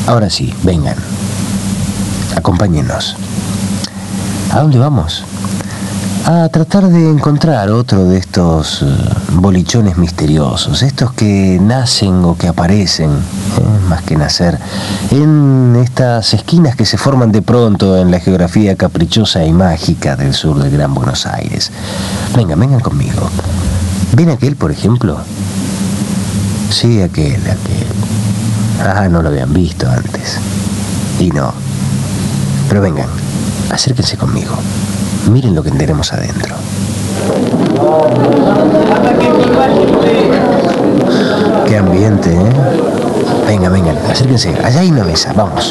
Ahora sí, vengan. Acompáñennos. ¿A dónde vamos? A tratar de encontrar otro de estos bolichones misteriosos, estos que nacen o que aparecen, más que nacer, en estas esquinas que se forman de pronto en la geografía caprichosa y mágica del sur del Gran Buenos Aires. Vengan conmigo. ¿Ven aquel, por ejemplo? Sí, aquel. Ah, no lo habían visto antes. Y no. Pero vengan, acérquense conmigo. Miren lo que tenemos adentro. Qué ambiente, ¿eh? Vengan, acérquense. Allá hay una mesa, vamos.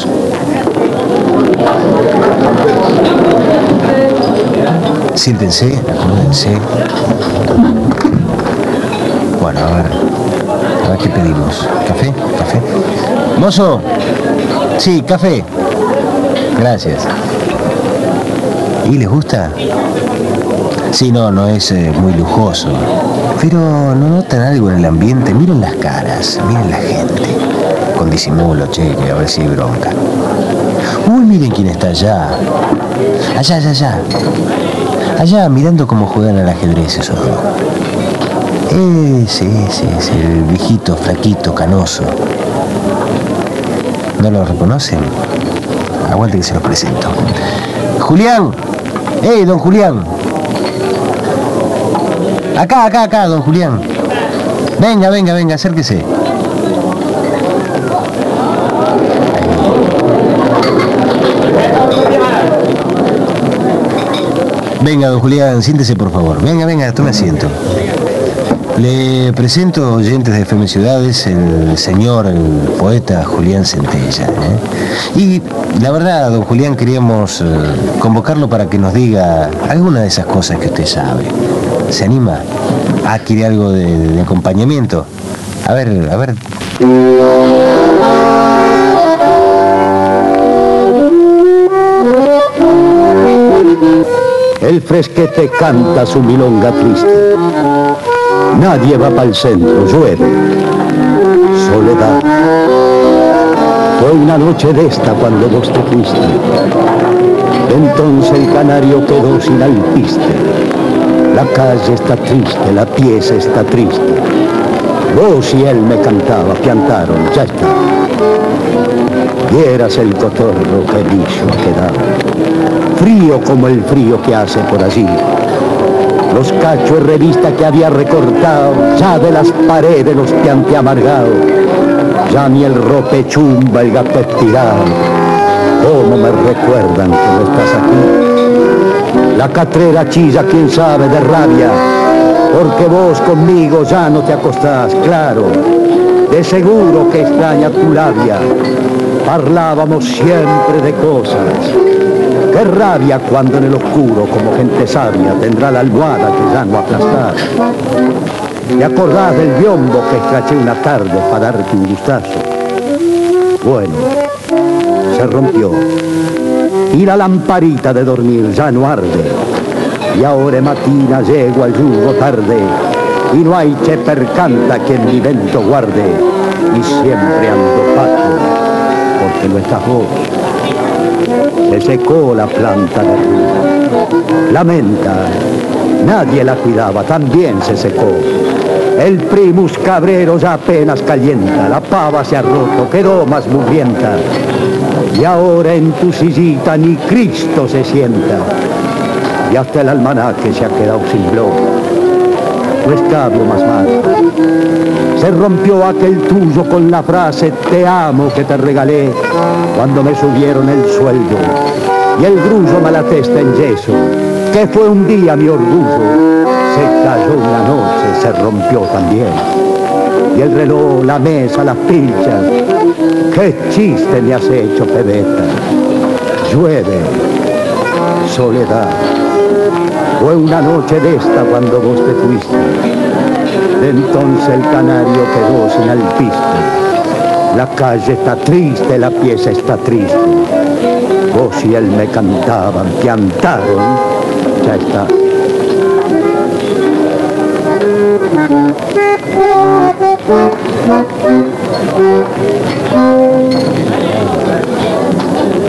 Siéntense, acomódense. Bueno, a ver qué pedimos. ¿Café? ¡Mozo! Sí, café. Gracias. ¿Y les gusta? Sí, no es muy lujoso. Pero ¿no notan algo en el ambiente? Miren las caras, miren la gente. Con disimulo, che, que a ver si hay bronca. Uy, miren quién está allá. Allá. Allá, mirando cómo juegan al ajedrez esos dos. Sí, el viejito, flaquito, canoso. ¿No lo reconocen? Aguante que se los presento. ¡Julián! Don Julián! Acá, don Julián. Venga, acérquese. Venga, don Julián, siéntese por favor. Venga, tome asiento. Le presento, oyentes de FM Ciudades, el poeta Julián Centella. Y la verdad, don Julián, queríamos convocarlo para que nos diga alguna de esas cosas que usted sabe. ¿Se anima? ¿Quiere algo de acompañamiento? A ver. El fresquete canta su milonga triste. Nadie va pa'l centro, llueve. Soledad. Fue una noche de esta cuando vos te fuiste. Entonces el canario quedó sin alpiste. La calle está triste, la pieza está triste. Vos y él me cantaba, piantaron, ya está. Vieras el cotorro que liso ha quedado. Frío como el frío que hace por allí. Los cachos de revista que había recortado, ya de las paredes los piante amargado. Ya ni el rope chumba, el gato estirado. ¿Cómo me recuerdan que no estás aquí? La catrera chilla, quién sabe, de rabia, porque vos conmigo ya no te acostás, claro. De seguro que extraña tu labia. Hablábamos siempre de cosas. Qué rabia cuando en el oscuro, como gente sabia, tendrá la almohada que ya no aplastar. ¿Te acordás del biombo que escraché una tarde para darte un gustazo? Bueno, se rompió. Y la lamparita de dormir ya no arde. Y ahora matina llego al yugo tarde. Y no hay che percanta que en mi vento guarde. Y siempre ando pato, porque no estás vos. Se secó la planta de arriba. Lamenta, nadie la cuidaba, también se secó. El primus cabrero ya apenas calienta, la pava se ha roto, quedó más mugrienta. Y ahora en tu sillita ni Cristo se sienta. Y hasta el almanaque se ha quedado sin blog. No escabio más se rompió aquel tuyo con la frase te amo que te regalé cuando me subieron el sueldo. Y el grullo malatesta en yeso, que fue un día mi orgullo, se cayó una noche, se rompió también. Y el reloj, la mesa, las pilchas, qué chiste me has hecho, pebeta. Llueve, soledad. Fue una noche de esta cuando vos te fuiste. Entonces el canario quedó sin alpiste. La calle está triste, la pieza está triste. Vos y él me cantaban, piantaron, ya está.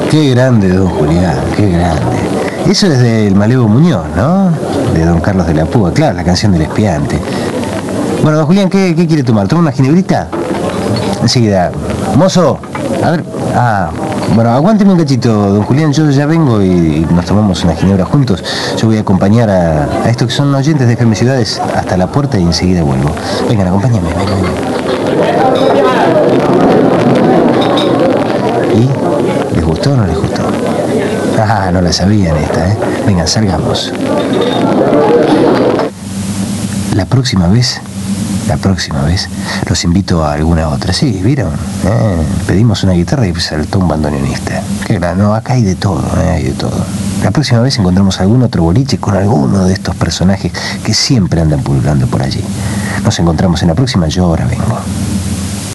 Qué grande, don Julián, qué grande. Eso es del Malevo Muñoz, ¿no? De don Carlos de la Púa, claro, la canción del espiante. Bueno, don Julián, ¿qué quiere tomar? ¿Toma una ginebrita? Enseguida. Mozo, a ver. Bueno, aguánteme un cachito, don Julián, yo ya vengo y nos tomamos una ginebra juntos. Yo voy a acompañar a estos que son oyentes de FM Ciudades hasta la puerta y enseguida vuelvo. Vengan, acompáñenme, vengan. ¿Y? ¿Les gustó o no les gustó? No la sabían esta, ¿eh? Vengan, salgamos. La próxima vez los invito a alguna otra. Sí, ¿vieron? Pedimos una guitarra y saltó un bandoneonista. Qué gran, no, acá hay de todo, hay de todo. La próxima vez encontramos algún otro boliche con alguno de estos personajes que siempre andan pululando por allí. Nos encontramos en la próxima, yo ahora vengo.